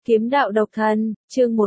Kiếm đạo độc thân, chương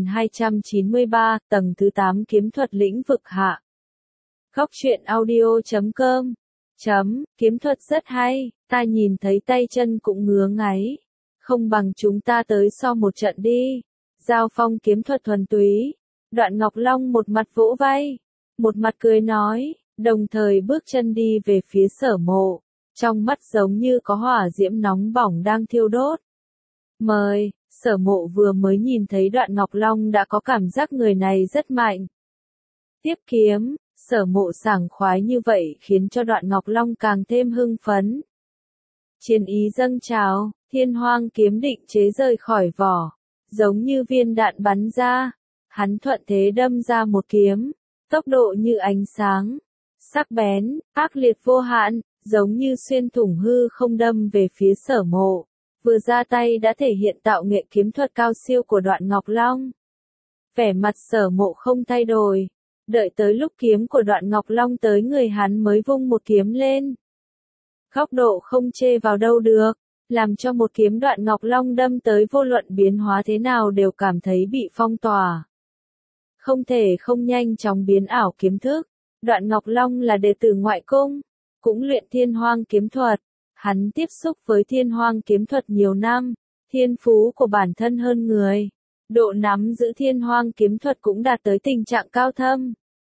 1293, tầng thứ 8 kiếm thuật lĩnh vực hạ. Góc truyện audio.com Kiếm thuật rất hay, ta nhìn thấy tay chân cũng ngứa ngáy. Không bằng chúng ta tới so một trận đi. Giao phong kiếm thuật thuần túy. Đoạn Ngọc Long một mặt vỗ vai, một mặt cười nói, đồng thời bước chân đi về phía Sở Mộ. Trong mắt giống như có hỏa diễm nóng bỏng đang thiêu đốt. Mời. Sở Mộ vừa mới nhìn thấy Đoạn Ngọc Long đã có cảm giác người này rất mạnh. Tiếp kiếm, Sở Mộ sảng khoái như vậy khiến cho Đoạn Ngọc Long càng thêm hưng phấn. Chiến ý dâng trào, Thiên Hoang kiếm định chế rời khỏi vỏ, giống như viên đạn bắn ra. Hắn thuận thế đâm ra một kiếm, tốc độ như ánh sáng, sắc bén, ác liệt vô hạn, giống như xuyên thủng hư không đâm về phía Sở Mộ. Vừa ra tay đã thể hiện tạo nghệ kiếm thuật cao siêu của Đoạn Ngọc Long. Vẻ mặt Sở Mộ không thay đổi, đợi tới lúc kiếm của Đoạn Ngọc Long tới người hắn mới vung một kiếm lên. Góc độ không chê vào đâu được, làm cho một kiếm Đoạn Ngọc Long đâm tới vô luận biến hóa thế nào đều cảm thấy bị phong tỏa. Không thể không nhanh chóng biến ảo kiếm thức. Đoạn Ngọc Long là đệ tử ngoại cung, cũng luyện Thiên Hoang kiếm thuật. Hắn tiếp xúc với Thiên Hoang kiếm thuật nhiều năm, thiên phú của bản thân hơn người. Độ nắm giữ Thiên Hoang kiếm thuật cũng đạt tới tình trạng cao thâm.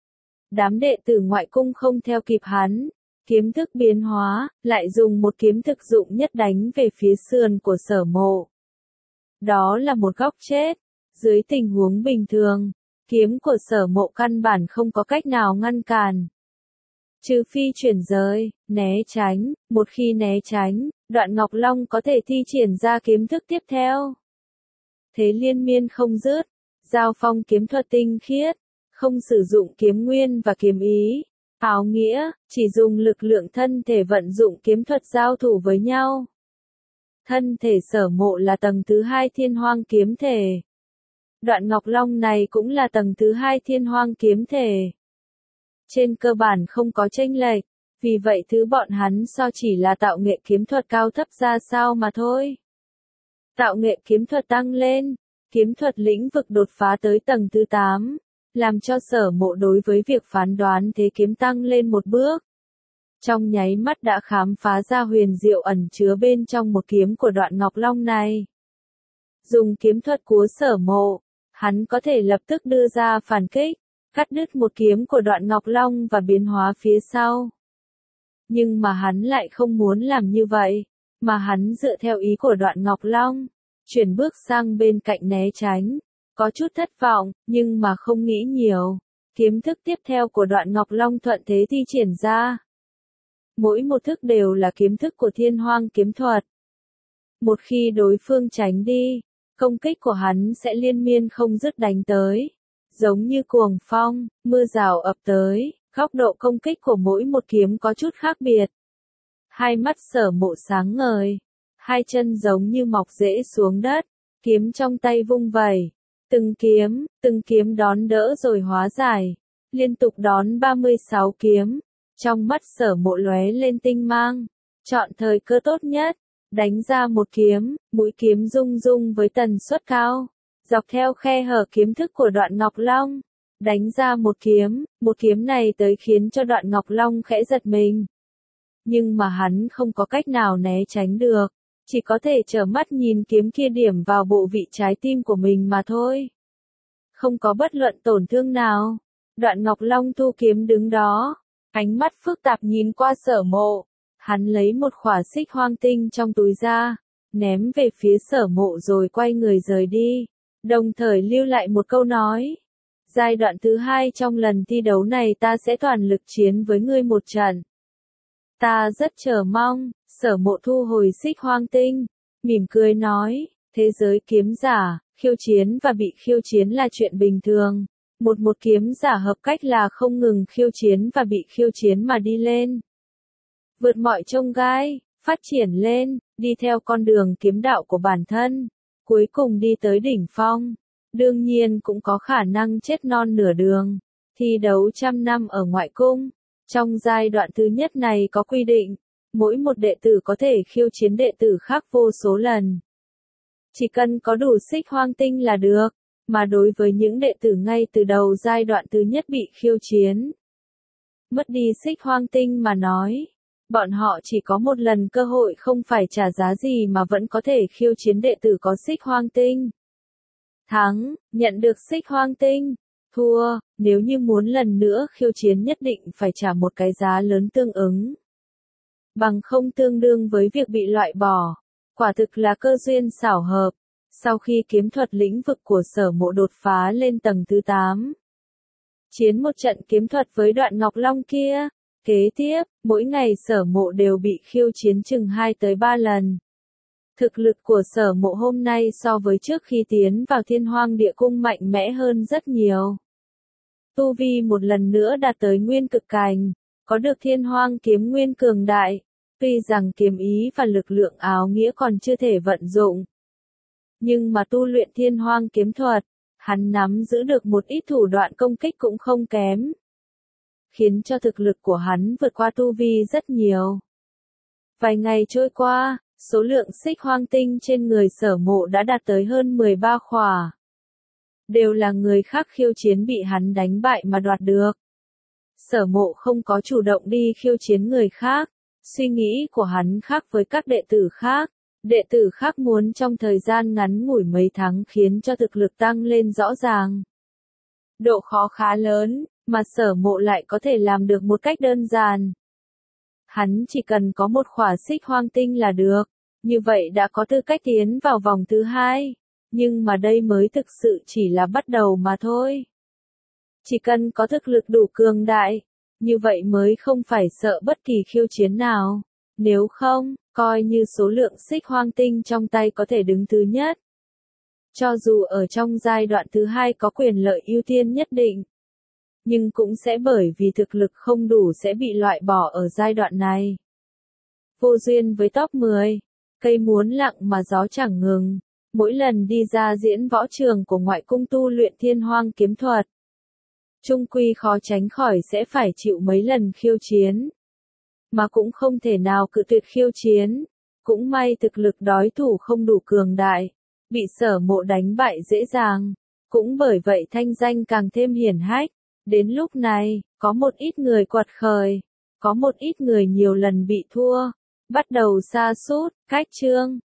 Đám đệ tử ngoại cung không theo kịp hắn, kiếm thức biến hóa, lại dùng một kiếm thực dụng nhất đánh về phía sườn của Sở Mộ. Đó là một góc chết. Dưới tình huống bình thường, kiếm của Sở Mộ căn bản không có cách nào ngăn cản. Trừ phi chuyển giới, né tránh, một khi né tránh, Đoạn Ngọc Long có thể thi triển ra kiếm thức tiếp theo. Thế liên miên không dứt, giao phong kiếm thuật tinh khiết, không sử dụng kiếm nguyên và kiếm ý, áo nghĩa, chỉ dùng lực lượng thân thể vận dụng kiếm thuật giao thủ với nhau. Thân thể Sở Mộ là tầng thứ 2 Thiên Hoang kiếm thể. Đoạn Ngọc Long này cũng là tầng thứ 2 Thiên Hoang kiếm thể. Trên cơ bản không có chênh lệch, vì vậy thứ bọn hắn so chỉ là tạo nghệ kiếm thuật cao thấp ra sao mà thôi. Tạo nghệ kiếm thuật tăng lên, kiếm thuật lĩnh vực đột phá tới tầng thứ 8, làm cho Sở Mộ đối với việc phán đoán thế kiếm tăng lên một bước. Trong nháy mắt đã khám phá ra huyền diệu ẩn chứa bên trong một kiếm của Đoạn Ngọc Long này. Dùng kiếm thuật của Sở Mộ, hắn có thể lập tức đưa ra phản kích, cắt đứt một kiếm của Đoạn Ngọc Long và biến hóa phía sau. Nhưng mà hắn lại không muốn làm như vậy, mà hắn dựa theo ý của Đoạn Ngọc Long, chuyển bước sang bên cạnh né tránh, có chút thất vọng, nhưng mà không nghĩ nhiều. Kiếm thức tiếp theo của Đoạn Ngọc Long thuận thế thi triển ra. Mỗi một thức đều là kiếm thức của Thiên Hoang kiếm thuật. Một khi đối phương tránh đi, công kích của hắn sẽ liên miên không dứt đánh tới. Giống như cuồng phong, mưa rào ập tới, góc độ công kích của mỗi một kiếm có chút khác biệt. Hai mắt Sở Mộ sáng ngời, hai chân giống như mọc rễ xuống đất, kiếm trong tay vung vẩy. Từng kiếm đón đỡ rồi hóa giải, liên tục đón 36 kiếm. Trong mắt Sở Mộ lóe lên tinh mang, chọn thời cơ tốt nhất, đánh ra một kiếm, mũi kiếm rung rung với tần suất cao. Dọc theo khe hở kiếm thức của Đoạn Ngọc Long, đánh ra một kiếm này tới khiến cho Đoạn Ngọc Long khẽ giật mình. Nhưng mà hắn không có cách nào né tránh được, chỉ có thể trơ mắt nhìn kiếm kia điểm vào bộ vị trái tim của mình mà thôi. Không có bất luận tổn thương nào, Đoạn Ngọc Long thu kiếm đứng đó, ánh mắt phức tạp nhìn qua Sở Mộ. Hắn lấy một khỏa xích hoang tinh trong túi ra, ném về phía Sở Mộ rồi quay người rời đi. Đồng thời lưu lại một câu nói. Giai đoạn thứ 2 trong lần thi đấu này ta sẽ toàn lực chiến với ngươi một trận. Ta rất chờ mong. Sở Mộ thu hồi xích hoang tinh, mỉm cười nói, thế giới kiếm giả, khiêu chiến và bị khiêu chiến là chuyện bình thường. Một kiếm giả hợp cách là không ngừng khiêu chiến và bị khiêu chiến mà đi lên. Vượt mọi chông gai, phát triển lên, đi theo con đường kiếm đạo của bản thân. Cuối cùng đi tới đỉnh phong, đương nhiên cũng có khả năng chết non nửa đường. Thi đấu trăm năm ở ngoại cung, trong giai đoạn thứ nhất này có quy định, mỗi một đệ tử có thể khiêu chiến đệ tử khác vô số lần. Chỉ cần có đủ xích hoang tinh là được, mà đối với những đệ tử ngay từ đầu giai đoạn thứ nhất bị khiêu chiến, mất đi xích hoang tinh mà nói, bọn họ chỉ có một lần cơ hội không phải trả giá gì mà vẫn có thể khiêu chiến đệ tử có xích hoang tinh. Thắng, nhận được xích hoang tinh. Thua, nếu như muốn lần nữa khiêu chiến nhất định phải trả một cái giá lớn tương ứng. Bằng không tương đương với việc bị loại bỏ. Quả thực là cơ duyên xảo hợp. Sau khi kiếm thuật lĩnh vực của Sở Mộ đột phá lên tầng thứ 8. Chiến một trận kiếm thuật với Đoạn Ngọc Long kia. Kế tiếp, mỗi ngày Sở Mộ đều bị khiêu chiến chừng 2 tới 3 lần. Thực lực của Sở Mộ hôm nay so với trước khi tiến vào Thiên Hoang Địa Cung mạnh mẽ hơn rất nhiều. Tu vi một lần nữa đạt tới nguyên cực cảnh, có được Thiên Hoang kiếm nguyên cường đại, tuy rằng kiếm ý và lực lượng áo nghĩa còn chưa thể vận dụng. Nhưng mà tu luyện Thiên Hoang kiếm thuật, hắn nắm giữ được một ít thủ đoạn công kích cũng không kém, khiến cho thực lực của hắn vượt qua tu vi rất nhiều. Vài ngày trôi qua, số lượng xích hoang tinh trên người Sở Mộ đã đạt tới hơn 13 khỏa. Đều là người khác khiêu chiến bị hắn đánh bại mà đoạt được. Sở Mộ không có chủ động đi khiêu chiến người khác, suy nghĩ của hắn khác với các đệ tử khác. Đệ tử khác muốn trong thời gian ngắn ngủi mấy tháng khiến cho thực lực tăng lên rõ ràng. Độ khó khá lớn, mà Sở Mộ lại có thể làm được một cách đơn giản. Hắn chỉ cần có một khỏa xích hoang tinh là được, như vậy đã có tư cách tiến vào vòng thứ 2. Nhưng mà đây mới thực sự chỉ là bắt đầu mà thôi. Chỉ cần có thực lực đủ cường đại, như vậy mới không phải sợ bất kỳ khiêu chiến nào. Nếu không, coi như số lượng xích hoang tinh trong tay có thể đứng thứ nhất. Cho dù ở trong giai đoạn thứ 2 có quyền lợi ưu tiên nhất định, nhưng cũng sẽ bởi vì thực lực không đủ sẽ bị loại bỏ ở giai đoạn này. Vô duyên với top 10, cây muốn lặng mà gió chẳng ngừng. Mỗi lần đi ra diễn võ trường của ngoại cung tu luyện Thiên Hoang kiếm thuật, chung quy khó tránh khỏi sẽ phải chịu mấy lần khiêu chiến. Mà cũng không thể nào cự tuyệt khiêu chiến. Cũng may thực lực đối thủ không đủ cường đại, bị Sở Mộ đánh bại dễ dàng. Cũng bởi vậy thanh danh càng thêm hiển hách. Đến lúc này, có một ít người quật khởi, có một ít người nhiều lần bị thua, bắt đầu sa sút. Cách chương